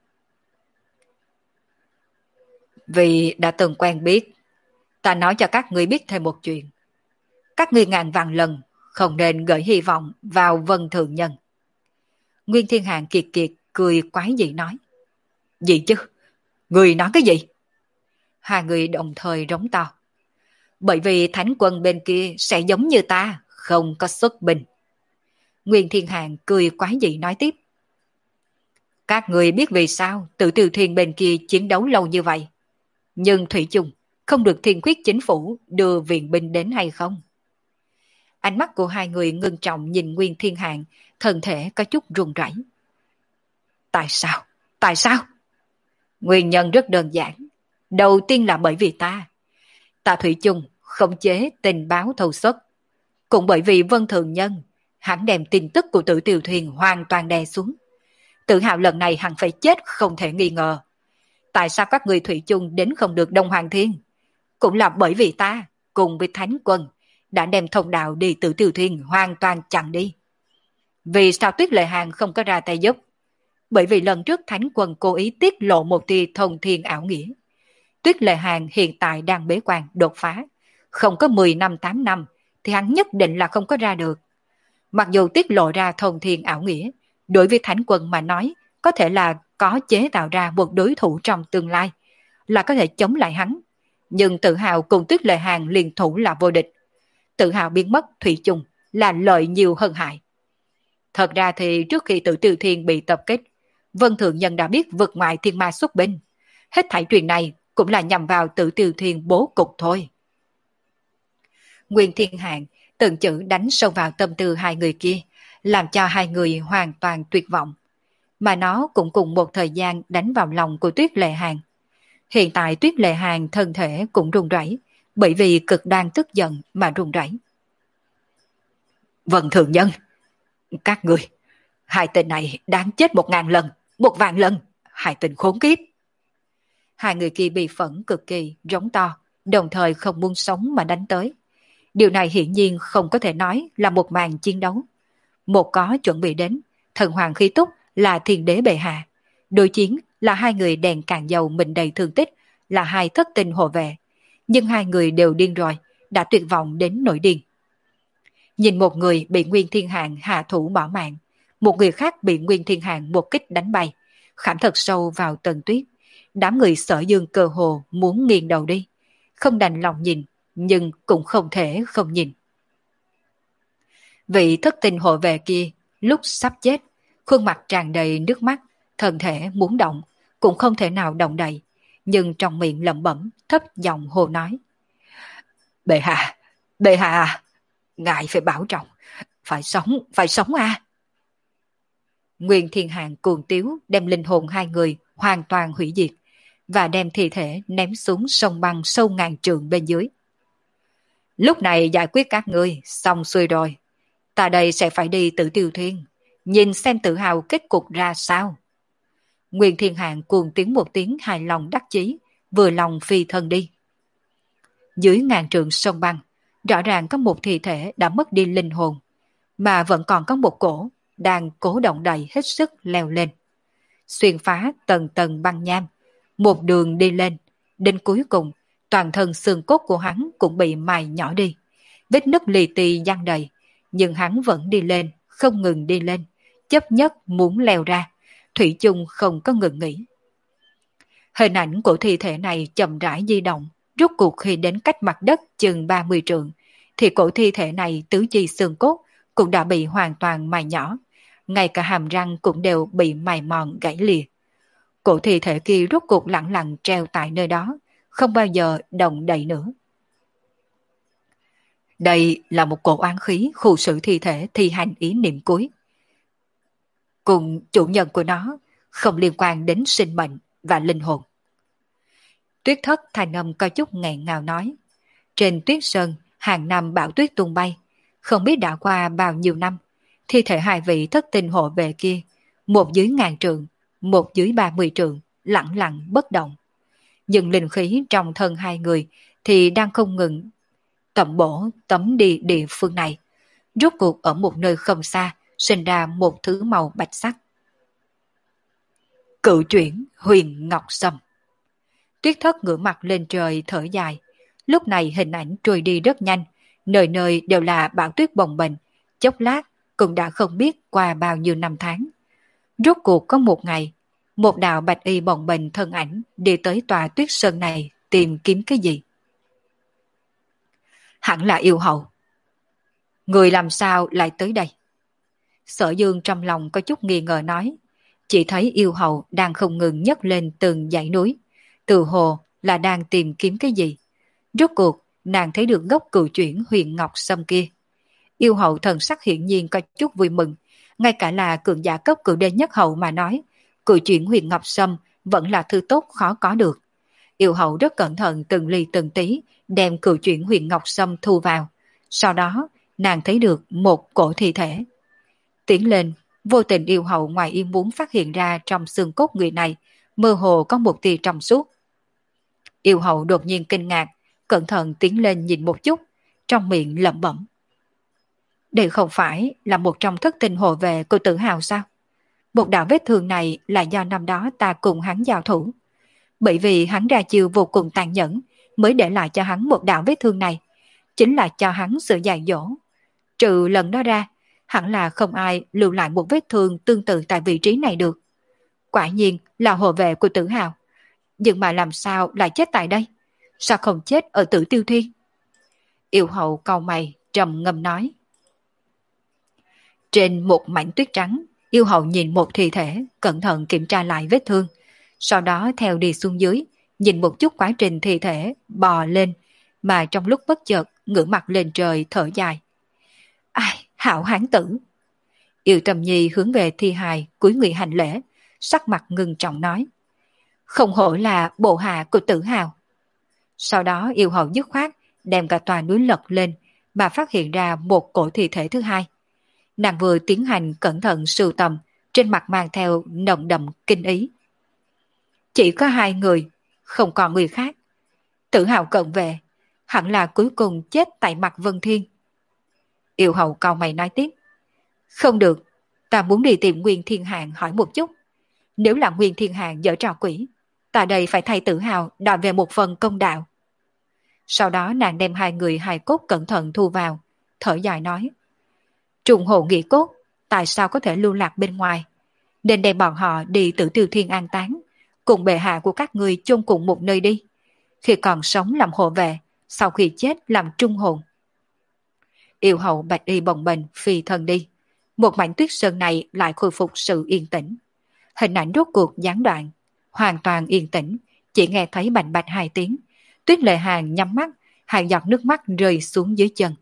Vì đã từng quen biết, ta nói cho các ngươi biết thêm một chuyện. Các ngươi ngàn vạn lần không nên gửi hy vọng vào Vân Thường Nhân. Nguyên Thiên Hạng kiệt kiệt cười quái dị nói. Gì chứ? Người nói cái gì? Hai người đồng thời rống to. Bởi vì thánh quân bên kia sẽ giống như ta, không có xuất binh. Nguyên Thiên Hạng cười quái dị nói tiếp. Các người biết vì sao Tử Tiêu Thiên bên kia chiến đấu lâu như vậy, nhưng thủy chung không được Thiên Khuyết chính phủ đưa viện binh đến hay không? Ánh mắt của hai người ngưng trọng nhìn Nguyên Thiên Hạng, thân thể có chút run rẩy. Tại sao? Tại sao? Nguyên nhân rất đơn giản. Đầu tiên là bởi vì ta. Ta thủy chung khống chế tình báo thâu xuất. Cũng bởi vì Vân Thường Nhân, hắn đem tin tức của Tử Tiêu Thuyền hoàn toàn đè xuống. Tự hào lần này hẳn phải chết không thể nghi ngờ. Tại sao các người thủy chung đến không được Đông Hoàng Thiên? Cũng là bởi vì ta, cùng với Thánh Quân, đã đem thông đạo đi Tử Tiêu Thuyền hoàn toàn chặn đi. Vì sao Tuyết Lệ Hàng không có ra tay giúp? Bởi vì lần trước Thánh Quân cố ý tiết lộ một tia thông thiên ảo nghĩa. Tuyết Lệ Hàng hiện tại đang bế quan đột phá. Không có mười năm tám năm thì hắn nhất định là không có ra được. Mặc dù tiết lộ ra thông thiên ảo nghĩa, đối với Thánh Quân mà nói, có thể là có chế tạo ra một đối thủ trong tương lai, là có thể chống lại hắn. Nhưng Tự Hào cùng Tuyết Lệ Hàng liên thủ là vô địch. Tự Hào biến mất thủy chung là lợi nhiều hơn hại. Thật ra thì trước khi Tử Tiêu Thiên bị tập kích, Vân Thượng Nhân đã biết vực ngoại thiên ma xuất binh. Hết thảy chuyện này cũng là nhằm vào Tử Tiêu Thiên bố cục thôi. Nguyên Thiên Hạng từng chữ đánh sâu vào tâm tư hai người kia, làm cho hai người hoàn toàn tuyệt vọng. Mà nó cũng cùng một thời gian đánh vào lòng của Tuyết Lệ Hàng. Hiện tại Tuyết Lệ Hàng thân thể cũng run rẩy, bởi vì cực đoan tức giận mà run rẩy. Vân Thường Nhân, các người, hai tên này đáng chết một ngàn lần, một vạn lần, hai tên khốn kiếp. Hai người kia bị phẫn cực kỳ, rống to, đồng thời không muốn sống mà đánh tới. Điều này hiển nhiên không có thể nói là một màn chiến đấu. Một có chuẩn bị đến, thần hoàng khí túc là thiên đế bệ hạ. Đối chiến là hai người đèn cạn dầu mình đầy thương tích, là hai thất tinh hộ vệ. Nhưng hai người đều điên rồi, đã tuyệt vọng đến nỗi điên. Nhìn một người bị Nguyên Thiên Hạng hạ thủ bỏ mạng, một người khác bị Nguyên Thiên Hạng một kích đánh bay, khảm thật sâu vào tầng tuyết. Đám người Sở Dương cơ hồ muốn nghiêng đầu đi, không đành lòng nhìn, nhưng cũng không thể không nhìn. Vị thất tinh hộ vệ kia lúc sắp chết, khuôn mặt tràn đầy nước mắt, thân thể muốn động, cũng không thể nào động đậy, nhưng trong miệng lẩm bẩm thấp giọng hô nói: Bệ hạ, bệ hạ, ngài phải bảo trọng, phải sống, phải sống à. Nguyên Thiên Hạng cuồng tiếu đem linh hồn hai người hoàn toàn hủy diệt, và đem thi thể ném xuống sông băng sâu ngàn trượng bên dưới. Lúc này giải quyết các ngươi xong xuôi rồi, ta đây sẽ phải đi Tử Tiêu Thiên, nhìn xem Tự Hào kết cục ra sao. Nguyên Thiên Hạng cuồng tiếng một tiếng hài lòng đắc chí, vừa lòng phi thân đi. Dưới ngàn trượng sông băng, rõ ràng có một thi thể đã mất đi linh hồn, mà vẫn còn có một cổ đang cố động đậy hết sức leo lên. Xuyên phá tầng tầng băng nham, một đường đi lên, đến cuối cùng, toàn thân xương cốt của hắn cũng bị mài nhỏ đi. Vết nứt lì tì giăng đầy, nhưng hắn vẫn đi lên, không ngừng đi lên, chấp nhất muốn leo ra, thủy chung không có ngừng nghỉ. Hình ảnh của thi thể này chậm rãi di động, rốt cuộc khi đến cách mặt đất chừng ba mươi trượng, thì cổ thi thể này tứ chi xương cốt cũng đã bị hoàn toàn mài nhỏ, ngay cả hàm răng cũng đều bị mài mòn gãy lìa. Cổ thi thể kia rốt cuộc lặng lặng treo tại nơi đó, không bao giờ động đậy nữa. Đây là một cổ oán khí khu xử thi thể thi hành ý niệm cuối. Cùng chủ nhân của nó không liên quan đến sinh mệnh và linh hồn. Tuyết Thất thanh âm có chút nghẹn ngào nói. Trên tuyết sơn, hàng năm bão tuyết tung bay, không biết đã qua bao nhiêu năm, thi thể hai vị thất tinh hộ vệ kia, một dưới ngàn trượng, một dưới ba mươi trượng, lặng lặng bất động. Nhưng linh khí trong thân hai người thì đang không ngừng tẩm bổ tấm đi địa phương này. Rốt cuộc ở một nơi không xa, sinh ra một thứ màu bạch sắc. Cự chuyển huyền ngọc sâm. Tuyết Thất ngửa mặt lên trời thở dài. Lúc này hình ảnh trôi đi rất nhanh, nơi nơi đều là bão tuyết bồng bềnh, chốc lát cũng đã không biết qua bao nhiêu năm tháng. Rốt cuộc có một ngày, một đạo bạch y bồng bềnh thân ảnh đi tới tòa tuyết sơn này tìm kiếm cái gì. Hẳn là yêu hậu. Người làm sao lại tới đây? Sở Dương trong lòng có chút nghi ngờ nói, chỉ thấy yêu hậu đang không ngừng nhấc lên từng dãy núi, từ hồ là đang tìm kiếm cái gì. Rốt cuộc, nàng thấy được gốc cự chuyển huyền ngọc sâm kia. Yêu hậu thần sắc hiển nhiên có chút vui mừng, ngay cả là cường giả cấp cự đê nhất hậu mà nói, cự chuyển huyền ngọc sâm vẫn là thứ tốt khó có được. Yêu hậu rất cẩn thận từng ly từng tí đem cự chuyển huyền ngọc sâm thu vào. Sau đó, nàng thấy được một cổ thi thể. Tiến lên, vô tình yêu hậu ngoài ý muốn phát hiện ra trong xương cốt người này, mơ hồ có một tia trong suốt. Yêu hậu đột nhiên kinh ngạc, cẩn thận tiến lên nhìn một chút, trong miệng lẩm bẩm. Đây không phải là một trong thất tinh hộ vệ của Tử Hào sao? Một đạo vết thương này là do năm đó ta cùng hắn giao thủ. Bởi vì hắn ra chiêu vô cùng tàn nhẫn, mới để lại cho hắn một đạo vết thương này, chính là cho hắn sự dạy dỗ. Trừ lần đó ra, hẳn là không ai lưu lại một vết thương tương tự tại vị trí này được. Quả nhiên là hộ vệ của Tử Hào. Nhưng mà làm sao lại chết tại đây? Sao không chết ở Tử Tiêu Thiên? Yêu hậu cau mày trầm ngâm nói. Trên một mảnh tuyết trắng, yêu hậu nhìn một thi thể, cẩn thận kiểm tra lại vết thương. Sau đó theo đi xuống dưới, nhìn một chút quá trình thi thể bò lên, mà trong lúc bất chợt ngửa mặt lên trời thở dài. Ai, hảo hán tử. Yêu Trầm Nhi hướng về thi hài cúi người hành lễ, sắc mặt ngưng trọng nói. Không hổ là bộ hạ của Tử Hào. Sau đó yêu hậu dứt khoát đem cả tòa núi lật lên, mà phát hiện ra một cổ thi thể thứ hai. Nàng vừa tiến hành cẩn thận sưu tầm, trên mặt mang theo nồng đậm kinh ý. Chỉ có hai người, không còn người khác. Tử Hào cận về, hẳn là cuối cùng chết tại mặt Vân Thiên. Yêu hậu cau mày nói tiếp. Không được, ta muốn đi tìm Nguyên Thiên Hạng hỏi một chút. Nếu là Nguyên Thiên Hạng giở trò quỷ, ta đây phải thay Tử Hào đòi về một phần công đạo. Sau đó nàng đem hai người hài cốt cẩn thận thu vào, thở dài nói. Trùng hộ nghị cốt, tại sao có thể lưu lạc bên ngoài? Nên đem bọn họ đi Tử Tiêu Thiên an táng, cùng bệ hạ của các người chôn cùng một nơi đi. Khi còn sống làm hộ vệ, sau khi chết làm trung hồn. Yêu hậu bạch y bồng bềnh phi thân đi. Một mảnh tuyết sơn này lại khôi phục sự yên tĩnh. Hình ảnh rốt cuộc gián đoạn, hoàn toàn yên tĩnh, chỉ nghe thấy bành bạch hai tiếng. Tuyết Lệ Hàng nhắm mắt, hai giọt nước mắt rơi xuống dưới chân.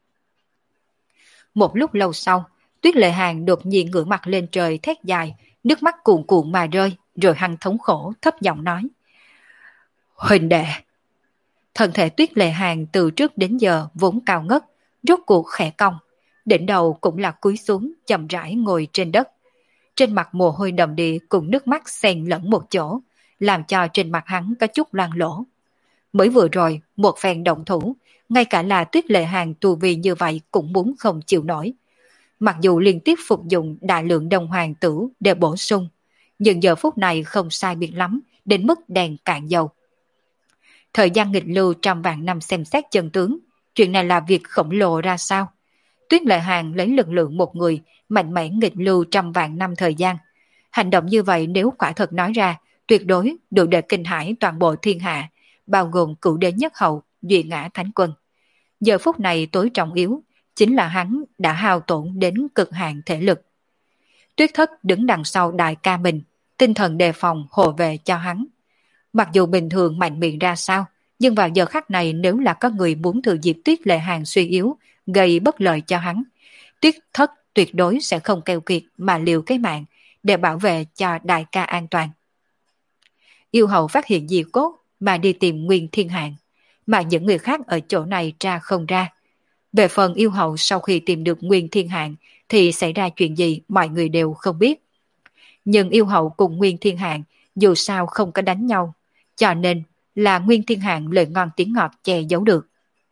Một lúc lâu sau, Tuyết Lệ Hàng đột nhiên ngửa mặt lên trời thét dài, nước mắt cuồn cuộn mà rơi, rồi hăng thống khổ thấp giọng nói. Huỳnh đệ! Thân thể Tuyết Lệ Hàng từ trước đến giờ vốn cao ngất, rốt cuộc khẽ cong, đỉnh đầu cũng là cúi xuống chậm rãi ngồi trên đất. Trên mặt mồ hôi đầm đìa cùng nước mắt xen lẫn một chỗ, làm cho trên mặt hắn có chút loang lỗ. Mới vừa rồi, một phen động thủ, ngay cả là Tuyết Lệ Hàng tù vì như vậy cũng muốn không chịu nổi. Mặc dù liên tiếp phục dụng đại lượng đồng hoàng tử để bổ sung, nhưng giờ phút này không sai biệt lắm, đến mức đèn cạn dầu. Thời gian nghịch lưu trăm vạn năm xem xét chân tướng, chuyện này là việc khổng lồ ra sao? Tuyết Lệ Hàng lấy lực lượng một người, mạnh mẽ nghịch lưu trăm vạn năm thời gian. Hành động như vậy nếu quả thật nói ra, tuyệt đối đủ để kinh hãi toàn bộ thiên hạ, bao gồm cửu đế nhất hậu, duy ngã thánh quân. Giờ phút này tối trọng yếu, chính là hắn đã hao tổn đến cực hạn thể lực. Tuyết Thất đứng đằng sau đại ca mình, tinh thần đề phòng hộ vệ cho hắn. Mặc dù bình thường mạnh miệng ra sao, nhưng vào giờ khắc này nếu là có người muốn thừa dịp Tuyết Lệ Hàng suy yếu, gây bất lợi cho hắn, Tuyết Thất tuyệt đối sẽ không keo kiệt mà liều cái mạng để bảo vệ cho đại ca an toàn. Yêu hậu phát hiện di cốt mà đi tìm Nguyên Thiên Hạng, mà những người khác ở chỗ này tra không ra. Về phần yêu hậu sau khi tìm được Nguyên Thiên Hạng thì xảy ra chuyện gì mọi người đều không biết. Nhưng yêu hậu cùng Nguyên Thiên Hạng dù sao không có đánh nhau, cho nên là Nguyên Thiên Hạng lời ngon tiếng ngọt che giấu được.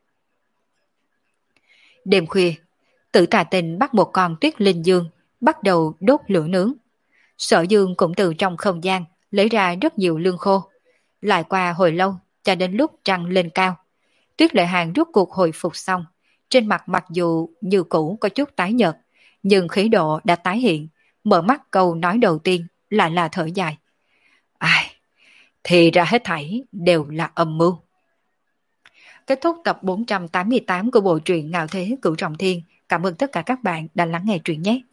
Đêm khuya, Tử Tà Tinh bắt một con tuyết linh dương, bắt đầu đốt lửa nướng. Sở Dương cũng từ trong không gian lấy ra rất nhiều lương khô. Lại qua hồi lâu, cho đến lúc trăng lên cao, Tuyết Lệ Hàng rút cuộc hồi phục xong. Trên mặt mặc dù như cũ có chút tái nhợt, nhưng khí độ đã tái hiện. Mở mắt câu nói đầu tiên lại là thở dài. Ai, thì ra hết thảy đều là âm mưu. Kết thúc tập bốn trăm tám mươi tám của bộ truyện Ngạo Thế Cửu Trọng Thiên. Cảm ơn tất cả các bạn đã lắng nghe truyện nhé.